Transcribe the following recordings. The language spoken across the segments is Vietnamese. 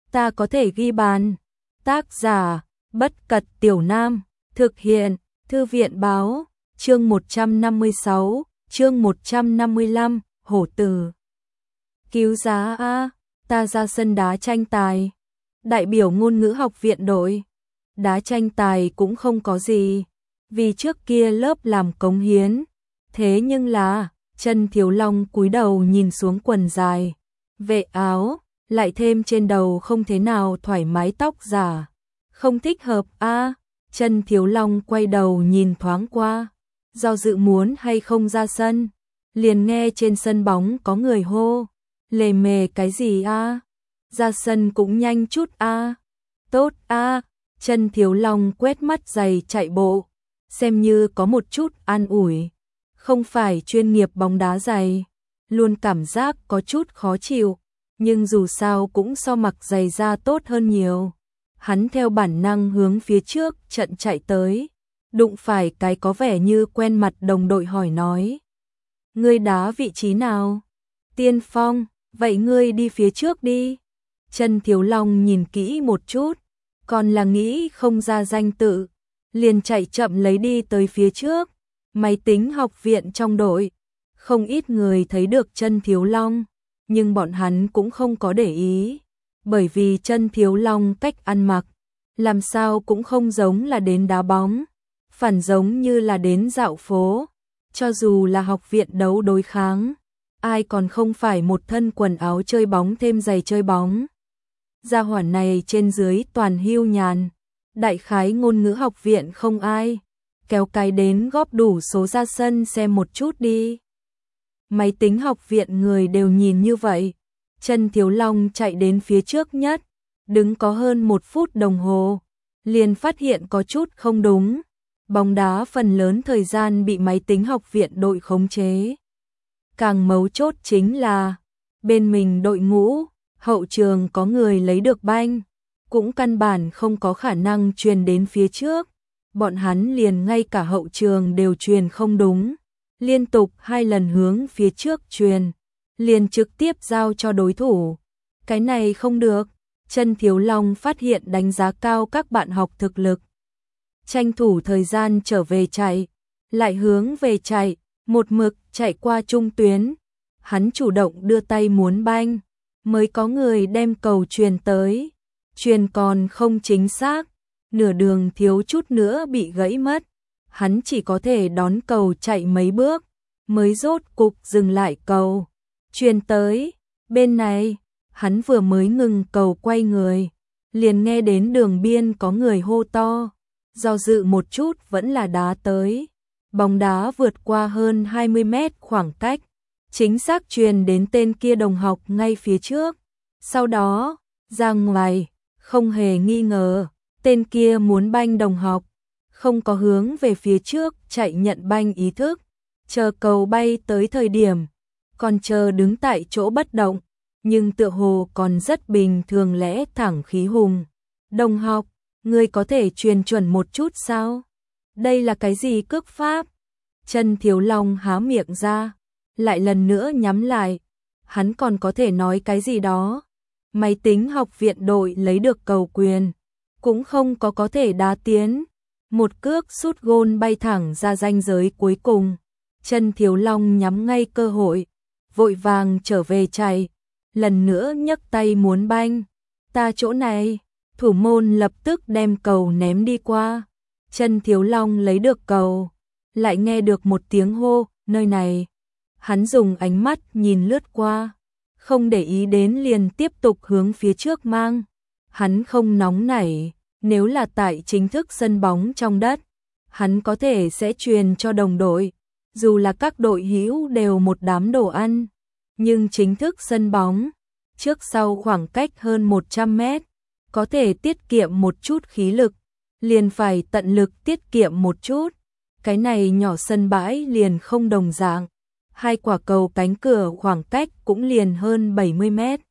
ta có thể ghi bàn. Tác giả, Bất Cật Tiểu Nam, thực hiện, Thư viện báo, chương 156, chương 155, hổ tử. Cứu giá a, ta ra sân đá tranh tài. Đại biểu ngôn ngữ học viện đội. Đá tranh tài cũng không có gì, vì trước kia lớp làm cống hiến. Thế nhưng là, Chân Thiếu Long cúi đầu nhìn xuống quần dài, vệ áo, lại thêm trên đầu không thế nào thoải mái tóc giả. Không thích hợp a. Chân Thiếu Long quay đầu nhìn thoáng qua, do dự muốn hay không ra sân, liền nghe trên sân bóng có người hô, lề mề cái gì a? Ra sân cũng nhanh chút a. Tốt a. Chân Thiếu Long quét mắt giày chạy bộ, xem như có một chút an ủi. Không phải chuyên nghiệp bóng đá giày, luôn cảm giác có chút khó chịu, nhưng dù sao cũng so mặc giày da tốt hơn nhiều. Hắn theo bản năng hướng phía trước trận chạy tới, đụng phải cái có vẻ như quen mặt đồng đội hỏi nói. Ngươi đá vị trí nào? Tiên phong, vậy ngươi đi phía trước đi. Chân Thiếu Long nhìn kỹ một chút, còn là nghĩ không ra danh tự, liền chạy chậm lấy đi tới phía trước. Máy tính học viện trong đội, không ít người thấy được Chân Thiếu Long, nhưng bọn hắn cũng không có để ý, bởi vì Chân Thiếu Long cách ăn mặc, làm sao cũng không giống là đến đá bóng, phản giống như là đến dạo phố. Cho dù là học viện đấu đối kháng, ai còn không phải một thân quần áo chơi bóng thêm giày chơi bóng. Gia hỏa này trên dưới toàn hưu nhàn, đại khái ngôn ngữ học viện không ai, kéo cái đến góp đủ số ra sân xem một chút đi. Máy tính học viện người đều nhìn như vậy, Chân Thiếu Long chạy đến phía trước nhất, đứng có hơn 1 phút đồng hồ, liền phát hiện có chút không đúng. Bóng đá phần lớn thời gian bị máy tính học viện đội khống chế. Càng mấu chốt chính là, bên mình đội ngũ, hậu trường có người lấy được banh, cũng căn bản không có khả năng truyền đến phía trước. Bọn hắn liền ngay cả hậu trường đều truyền không đúng, liên tục 2 lần hướng phía trước truyền, liền trực tiếp giao cho đối thủ. Cái này không được. Chân Thiếu Long phát hiện đánh giá cao các bạn học thực lực, tranh thủ thời gian trở về chạy, lại hướng về chạy, một mực chạy qua trung tuyến. Hắn chủ động đưa tay muốn banh, mới có người đem cầu truyền tới, truyền còn không chính xác, nửa đường thiếu chút nữa bị gãy mất. Hắn chỉ có thể đón cầu chạy mấy bước, mới rốt cục dừng lại cầu, truyền tới, bên này. Hắn vừa mới ngừng cầu quay người, liền nghe đến đường biên có người hô to, do dự một chút vẫn là đá tới. Bóng đá vượt qua hơn 20 mét khoảng cách, chính xác truyền đến tên kia đồng học ngay phía trước. Sau đó, ra ngoài, không hề nghi ngờ, tên kia muốn banh đồng học, không có hướng về phía trước chạy nhận banh ý thức, chờ cầu bay tới thời điểm, còn chờ đứng tại chỗ bất động. Nhưng tựa hồ còn rất bình thường lẽ thẳng khí hùng. Đồng học, ngươi có thể truyền chuẩn một chút sao? Đây là cái gì cước pháp? Chân Thiếu Long há miệng ra, lại lần nữa nhắm lại. Hắn còn có thể nói cái gì đó. Máy tính học viện đội lấy được cầu quyền, cũng không có thể đá tiến. Một cước sút gôn bay thẳng ra ranh giới cuối cùng. Chân Thiếu Long nhắm ngay cơ hội, vội vàng trở về chạy. Lần nữa nhấc tay muốn banh, ta chỗ này, thủ môn lập tức đem cầu ném đi qua. Chân Thiếu Long lấy được cầu, lại nghe được một tiếng hô, nơi này. Hắn dùng ánh mắt nhìn lướt qua, không để ý đến liền tiếp tục hướng phía trước mang. Hắn không nóng nảy, nếu là tại chính thức sân bóng trong đất, hắn có thể sẽ truyền cho đồng đội, dù là các đội hữu đều một đám đồ ăn. Nhưng chính thức sân bóng, trước sau khoảng cách hơn 100 mét, có thể tiết kiệm một chút khí lực, liền phải tận lực tiết kiệm một chút. Cái này nhỏ sân bãi liền không đồng dạng, 2 quả cầu cánh cửa khoảng cách cũng liền hơn 70 mét.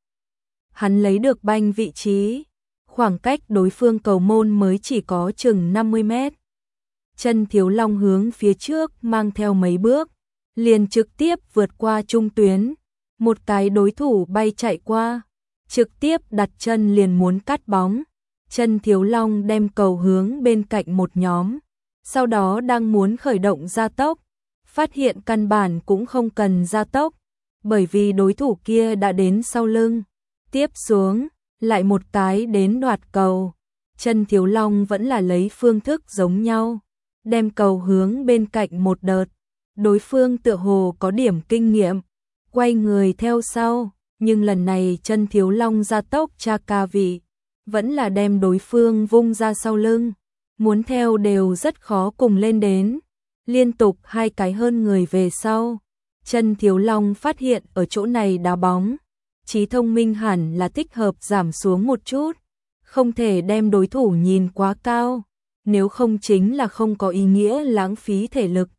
Hắn lấy được banh vị trí, khoảng cách đối phương cầu môn mới chỉ có chừng 50 mét. Chân Thiếu Long hướng phía trước mang theo mấy bước, liền trực tiếp vượt qua trung tuyến. Một cái đối thủ bay chạy qua, trực tiếp đặt chân liền muốn cắt bóng. Chân Thiếu Long đem cầu hướng bên cạnh một nhóm, sau đó đang muốn khởi động gia tốc, phát hiện căn bản cũng không cần gia tốc, bởi vì đối thủ kia đã đến sau lưng. Tiếp xuống, lại một cái đến đoạt cầu. Chân Thiếu Long vẫn là lấy phương thức giống nhau, đem cầu hướng bên cạnh một đợt. Đối phương tựa hồ có điểm kinh nghiệm, quay người theo sau, nhưng lần này Chân Thiếu Long gia tốc tra ca vị, vẫn là đem đối phương vung ra sau lưng, muốn theo đều rất khó cùng lên đến. Liên tục hai cái hơn người về sau, Chân Thiếu Long phát hiện ở chỗ này đá bóng, trí thông minh hẳn là thích hợp giảm xuống một chút, không thể đem đối thủ nhìn quá cao, nếu không chính là không có ý nghĩa lãng phí thể lực.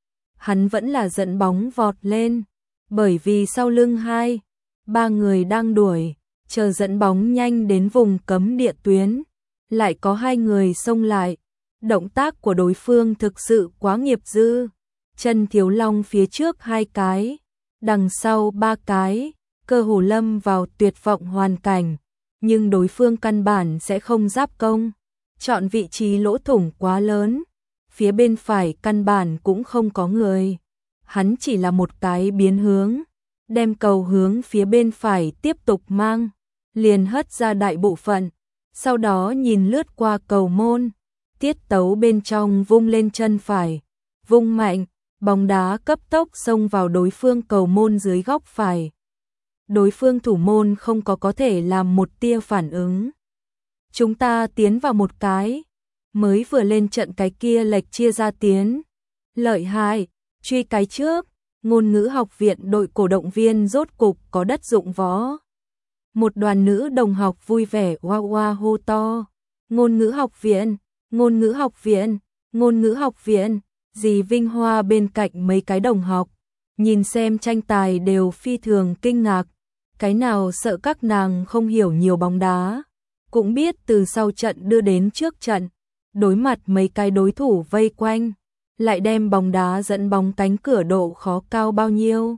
Hắn vẫn là dẫn bóng vọt lên, bởi vì sau lưng hai, ba người đang đuổi, chờ dẫn bóng nhanh đến vùng cấm địa tuyến, lại có hai người xông lại. Động tác của đối phương thực sự quá nghiệp dư. Chân Thiếu Long phía trước hai cái, đằng sau ba cái, cơ hồ lâm vào tuyệt vọng hoàn cảnh, nhưng đối phương căn bản sẽ không giáp công, chọn vị trí lỗ thủng quá lớn, phía bên phải căn bản cũng không có người. Hắn chỉ là một cái biến hướng, đem cầu hướng phía bên phải tiếp tục mang, liền hất ra đại bộ phận, sau đó nhìn lướt qua cầu môn, tiết tấu bên trong vung lên chân phải, vung mạnh, bóng đá cấp tốc xông vào đối phương cầu môn dưới góc phải. Đối phương thủ môn không có thể làm một tia phản ứng. Chúng ta tiến vào một cái, mới vừa lên trận cái kia lệch chia ra tiến. Lợi hại, truy cái trước, Ngôn ngữ học viện đội cổ động viên rốt cục có đất dụng võ. Một đoàn nữ đồng học vui vẻ oa oa hô to. Ngôn ngữ học viện, ngôn ngữ học viện, ngôn ngữ học viện. Dì Vinh Hoa bên cạnh mấy cái đồng học, nhìn xem tranh tài đều phi thường kinh ngạc. Cái nào sợ các nàng không hiểu nhiều bóng đá, cũng biết từ sau trận đưa đến trước trận, đối mặt mấy cái đối thủ vây quanh, lại đem bóng đá dẫn bóng cánh cửa độ khó cao bao nhiêu.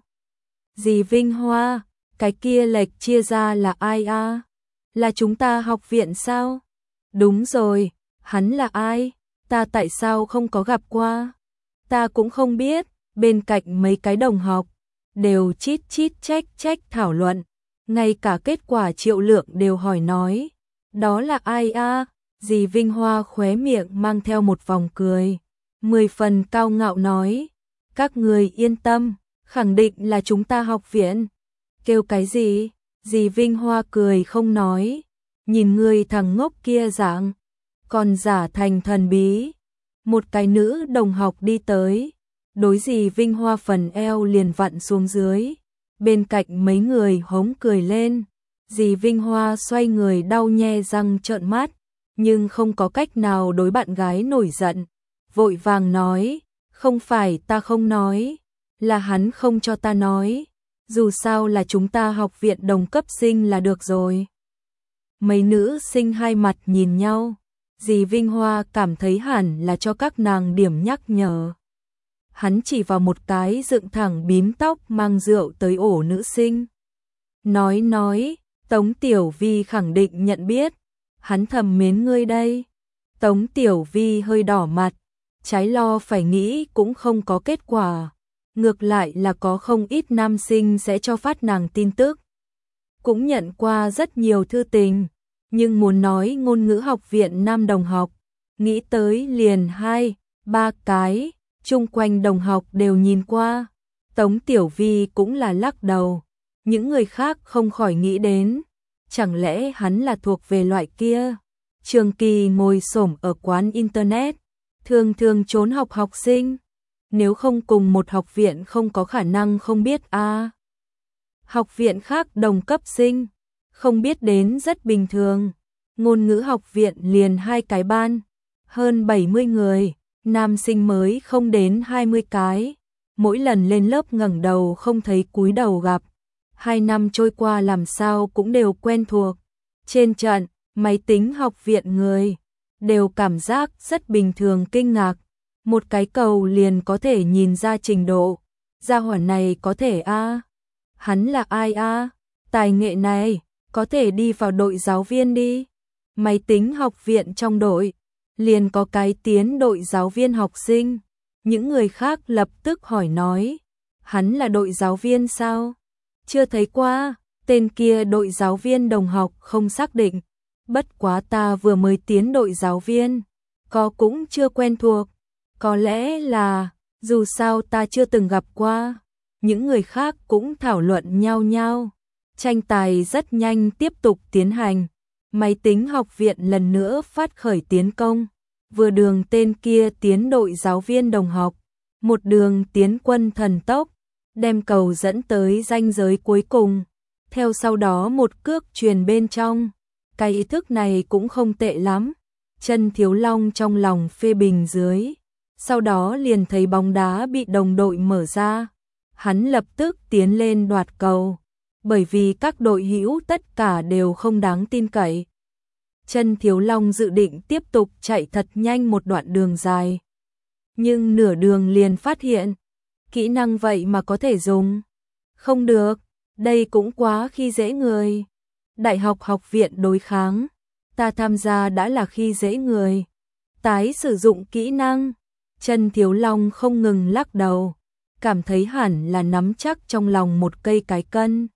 Dì Vinh Hoa, cái kia lệch chia ra là ai a? Là chúng ta học viện sao? Đúng rồi, hắn là ai? Ta tại sao không có gặp qua? Ta cũng không biết. Bên cạnh mấy cái đồng học đều chít chít trách thảo luận, ngay cả kết quả Triệu Lượng đều hỏi nói, đó là ai a? Dì Vinh Hoa khóe miệng mang theo một vòng cười, 10 phần cao ngạo nói, các người yên tâm, khẳng định là chúng ta học viện. Kêu cái gì? Dì Vinh Hoa cười không nói, nhìn người thằng ngốc kia dạng, còn giả thành thần bí. Một cái nữ đồng học đi tới, đối dì Vinh Hoa phần eo liền vặn xuống dưới, bên cạnh mấy người hống cười lên. Dì Vinh Hoa xoay người đau nhe răng trợn mắt, nhưng không có cách nào đối bạn gái nổi giận, vội vàng nói, không phải ta không nói, là hắn không cho ta nói, dù sao là chúng ta học viện đồng cấp sinh là được rồi. Mấy nữ sinh hai mặt nhìn nhau, dì Vinh Hoa cảm thấy hẳn là cho các nàng điểm nhắc nhở. Hắn chỉ vào một cái dựng thẳng bím tóc mang rượu tới ổ nữ sinh. Nói, Tống Tiểu Vi khẳng định nhận biết, hắn thầm mến ngươi đây. Tống Tiểu Vi hơi đỏ mặt, trái lo phải nghĩ cũng không có kết quả. Ngược lại là có không ít nam sinh sẽ cho phát nàng tin tức. Cũng nhận qua rất nhiều thư tình, nhưng muốn nói ngôn ngữ học viện nam đồng học, nghĩ tới liền 2-3 cái, chung quanh đồng học đều nhìn qua. Tống Tiểu Vi cũng là lắc đầu, những người khác không khỏi nghĩ đến, chẳng lẽ hắn là thuộc về loại kia, trường kỳ ngồi xổm ở quán internet, thường trốn học học sinh, nếu không cùng một học viện không có khả năng không biết a. Học viện khác đồng cấp sinh, không biết đến rất bình thường. Ngôn ngữ học viện liền 2 cái ban, hơn 70 người, nam sinh mới không đến 20 cái, mỗi lần lên lớp ngẩng đầu không thấy cúi đầu gặp. 2 năm trôi qua làm sao cũng đều quen thuộc. Trên trận, máy tính học viện người đều cảm giác rất bình thường kinh ngạc, một cái cầu liền có thể nhìn ra trình độ. Gia hỏa này có thể a? Hắn là ai a? Tài nghệ này có thể đi vào đội giáo viên đi. Máy tính học viện trong đội, liền có cái tiến đội giáo viên học sinh. Những người khác lập tức hỏi nói, hắn là đội giáo viên sao? Chưa thấy qua, tên kia đội giáo viên đồng học không xác định. Bất quá ta vừa mới tiến đội giáo viên, có cũng chưa quen thuộc. Có lẽ là, dù sao ta chưa từng gặp qua. Những người khác cũng thảo luận nhau nhau. Tranh tài rất nhanh tiếp tục tiến hành. Máy tính học viện lần nữa phát khởi tiến công. Vừa đường tên kia tiến đội giáo viên đồng học, một đường tiến quân thần tốc, đem cầu dẫn tới ranh giới cuối cùng. Theo sau đó một cước truyền bên trong. Cái ý thức này cũng không tệ lắm. Chân Thiếu Long trong lòng phê bình dưới. Sau đó liền thấy bóng đá bị đồng đội mở ra. Hắn lập tức tiến lên đoạt cầu. Bởi vì các đội hữu tất cả đều không đáng tin cậy. Chân Thiếu Long dự định tiếp tục chạy thật nhanh một đoạn đường dài. Nhưng nửa đường liền phát hiện, kỹ năng vậy mà có thể dùng. Không được, đây cũng quá khi dễ người. Đại học học viện đối kháng, ta tham gia đã là khi dễ người. Tái sử dụng kỹ năng, Chân Thiếu Long không ngừng lắc đầu, cảm thấy hẳn là nắm chắc trong lòng một cây cái cân.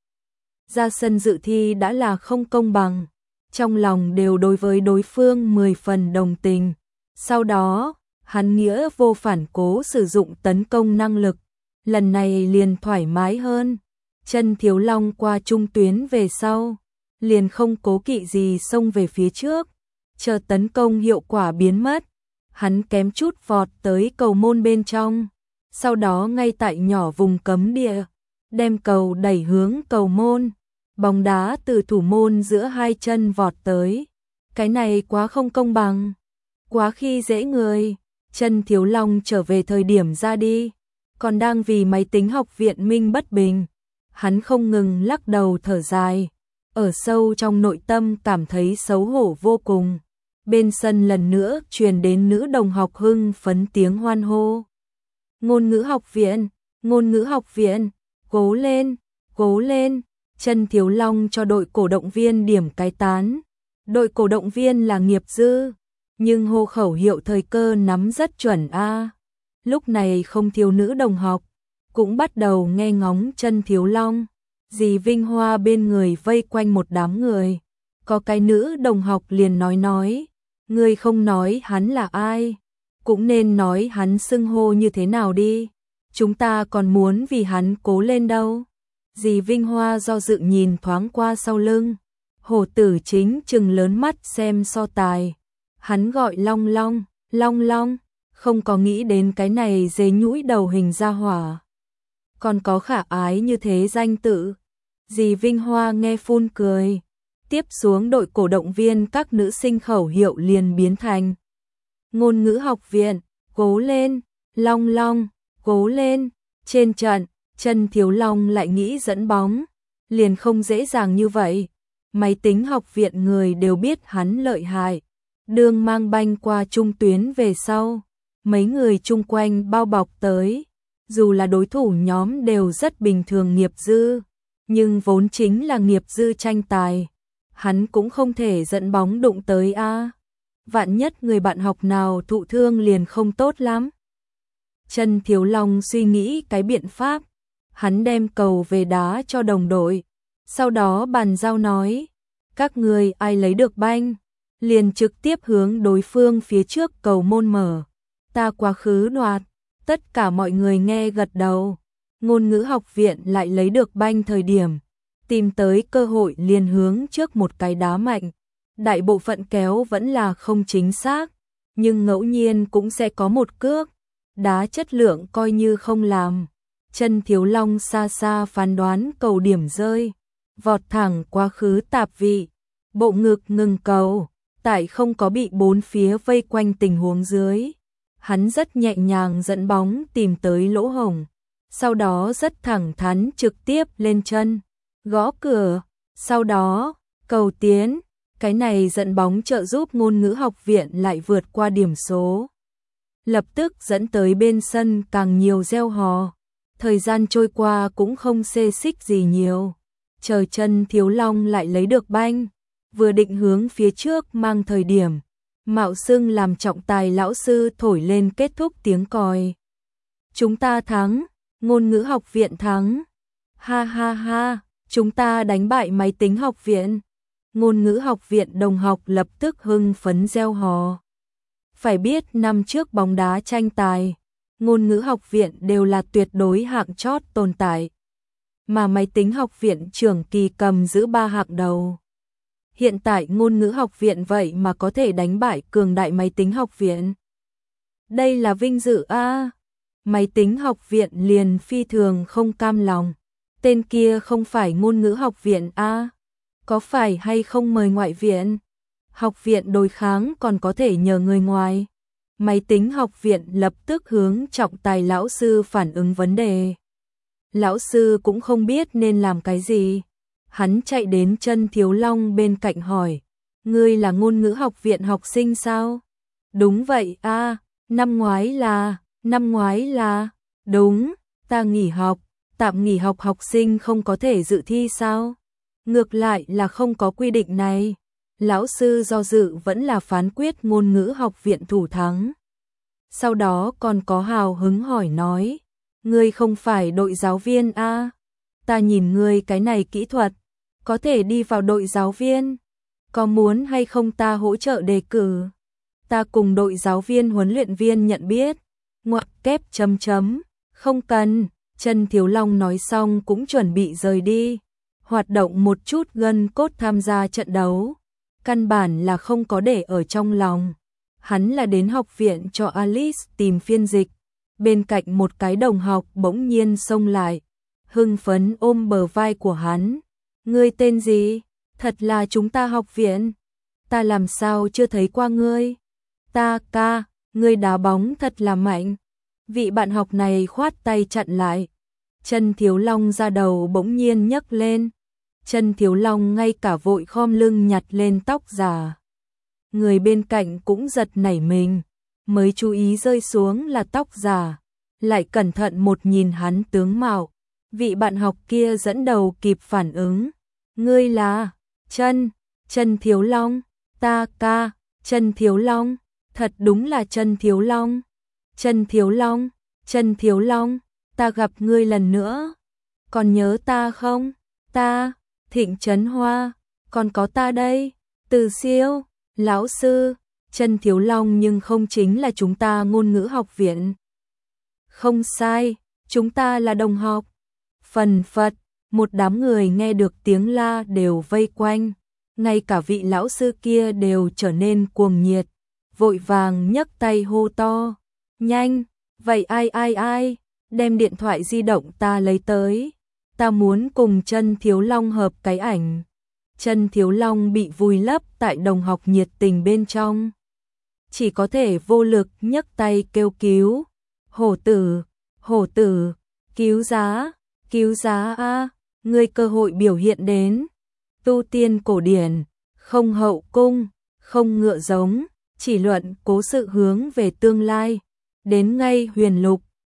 Ra sân dự thi đã là không công bằng, trong lòng đều đối với đối phương 10 phần đồng tình. Sau đó, hắn nghĩa vô phản cố sử dụng tấn công năng lực, lần này liền thoải mái hơn. Chân Thiếu Long qua trung tuyến về sau, liền không cố kỵ gì xông về phía trước, chờ tấn công hiệu quả biến mất. Hắn kém chút vọt tới cầu môn bên trong, sau đó ngay tại nhỏ vùng cấm địa, đem cầu đẩy hướng cầu môn. Bóng đá từ thủ môn giữa hai chân vọt tới. Cái này quá không công bằng, quá khi dễ người. Chân Thiếu Long trở về thời điểm ra đi, còn đang vì máy tính học viện minh bất bình. Hắn không ngừng lắc đầu thở dài, ở sâu trong nội tâm cảm thấy xấu hổ vô cùng. Bên sân lần nữa truyền đến nữ đồng học hưng phấn tiếng hoan hô. Ngôn ngữ học viện, ngôn ngữ học viện, cố lên, cố lên. Chân Thiếu Long cho đội cổ động viên điểm cái tán. Đội cổ động viên là nghiệp dư, nhưng hô khẩu hiệu thời cơ nắm rất chuẩn a. Lúc này không thiếu nữ đồng học, cũng bắt đầu nghe ngóng Chân Thiếu Long. Dì Vinh Hoa bên người vây quanh một đám người. Có cái nữ đồng học liền nói, ngươi không nói hắn là ai, cũng nên nói hắn xưng hô như thế nào đi. Chúng ta còn muốn vì hắn cố lên đâu. Dì Vinh Hoa do dự nhìn thoáng qua sau lưng. Hổ Tử chính trừng lớn mắt xem so tài. Hắn gọi Long Long, Long Long, không có nghĩ đến cái này dế nhũi đầu hình ra hỏa. Còn có khả ái như thế danh tự. Dì Vinh Hoa nghe phun cười. Tiếp xuống đội cổ động viên các nữ sinh khẩu hiệu liền biến thành ngôn ngữ học viện, cố lên, Long Long, cố lên. Trên trận, Chân Thiếu Long lại nghĩ dẫn bóng, liền không dễ dàng như vậy. Máy tính học viện người đều biết hắn lợi hại. Đường mang banh qua trung tuyến về sau, mấy người chung quanh bao bọc tới. Dù là đối thủ nhóm đều rất bình thường nghiệp dư, nhưng vốn chính là nghiệp dư tranh tài. Hắn cũng không thể dẫn bóng đụng tới a. Vạn nhất người bạn học nào thụ thương liền không tốt lắm. Chân Thiếu Long suy nghĩ cái biện pháp. Hắn đem cầu về đá cho đồng đội, sau đó bàn giao nói, các người ai lấy được banh, liền trực tiếp hướng đối phương phía trước cầu môn mở. Ta quá khứ đoạt, tất cả mọi người nghe gật đầu. Ngôn ngữ học viện lại lấy được banh thời điểm, tìm tới cơ hội liền hướng trước một cái đá mạnh. Đại bộ phận kéo vẫn là không chính xác, nhưng ngẫu nhiên cũng sẽ có một cước, đá chất lượng coi như không làm. Chân Thiếu Long xa xa phán đoán cầu điểm rơi, vọt thẳng quá khứ tạp vị, bộ ngực ngừng cầu, tại không có bị bốn phía vây quanh tình huống dưới. Hắn rất nhẹ nhàng dẫn bóng tìm tới lỗ hổng, sau đó rất thẳng thắn trực tiếp lên chân, gõ cửa, sau đó, cầu tiến. Cái này dẫn bóng trợ giúp ngôn ngữ học viện lại vượt qua điểm số. Lập tức dẫn tới bên sân càng nhiều reo hò. Thời gian trôi qua cũng không xê xích gì nhiều. chờ Chân Thiếu Long lại lấy được banh, vừa định hướng phía trước mang thời điểm, mạo xưng làm trọng tài lão sư thổi lên kết thúc tiếng còi. Chúng ta thắng, Ngôn ngữ học viện thắng. Ha ha ha, chúng ta đánh bại máy tính học viện. Ngôn ngữ học viện đồng học lập tức hưng phấn reo hò. Phải biết năm trước bóng đá tranh tài, ngôn ngữ học viện đều là tuyệt đối hạng chót tồn tại. Mà máy tính học viện trưởng kỳ cầm giữ 3 hạng đầu. Hiện tại ngôn ngữ học viện vậy mà có thể đánh bại cường đại máy tính học viện. Đây là vinh dự a. Máy tính học viện liền phi thường không cam lòng. Tên kia không phải ngôn ngữ học viện a. Có phải hay không mời ngoại viện? Học viện đối kháng còn có thể nhờ người ngoài. Máy tính học viện lập tức hướng trọng tài lão sư phản ứng vấn đề. Lão sư cũng không biết nên làm cái gì. Hắn chạy đến Chân Thiếu Long bên cạnh hỏi, ngươi là ngôn ngữ học viện học sinh sao? Đúng vậy a, năm ngoái là, đúng, ta nghỉ học, tạm nghỉ học học sinh không có thể dự thi sao? Ngược lại là không có quy định này. Lão sư do dự vẫn là phán quyết ngôn ngữ học viện thủ thắng. Sau đó còn có hào hứng hỏi nói, ngươi không phải đội giáo viên a? Ta nhìn ngươi cái này kỹ thuật, có thể đi vào đội giáo viên. Có muốn hay không ta hỗ trợ đề cử? Ta cùng đội giáo viên huấn luyện viên nhận biết. Ngoặc kép chấm chấm, không cần. Chân Thiếu Long nói xong cũng chuẩn bị rời đi. Hoạt động một chút gân cốt tham gia trận đấu. Căn bản là không có để ở trong lòng. Hắn là đến học viện cho Alice tìm phiên dịch. Bên cạnh một cái đồng học bỗng nhiên xông lại, hưng phấn ôm bờ vai của hắn. Ngươi tên gì? Thật là chúng ta học viện. Ta làm sao chưa thấy qua ngươi? Ta ca, ngươi đá bóng thật là mạnh. Vị bạn học này khoát tay chặn lại. Chân Thiếu Long ra đầu bỗng nhiên nhấc lên. Chân Thiếu Long ngay cả vội khom lưng nhặt lên tóc giả. Người bên cạnh cũng giật nảy mình, mới chú ý rơi xuống là tóc giả, lại cẩn thận một nhìn hắn tướng mạo. Vị bạn học kia dẫn đầu kịp phản ứng. Ngươi là Chân Thiếu Long, ta ca, Chân Thiếu Long, thật đúng là Chân Thiếu Long. Chân Thiếu Long, ta gặp ngươi lần nữa. Còn nhớ ta không? Ta, Thịnh Trấn Hoa, còn có ta đây, Từ Siêu, lão sư, Chân Thiếu Long nhưng không chính là chúng ta ngôn ngữ học viện. Không sai, chúng ta là đồng học. Phần phật, một đám người nghe được tiếng la đều vây quanh, ngay cả vị lão sư kia đều trở nên cuồng nhiệt, vội vàng nhấc tay hô to, nhanh, vậy ai, đem điện thoại di động ta lấy tới, ta muốn cùng Chân Thiếu Long hợp cái ảnh. Chân Thiếu Long bị vùi lấp tại đồng học nhiệt tình bên trong, chỉ có thể vô lực nhấc tay kêu cứu. Hổ tử, cứu giá a, ngươi cơ hội biểu hiện đến. Tu tiên cổ điển, không hậu cung, không ngựa giống, chỉ luận cố sự hướng về tương lai, đến ngay huyền lục,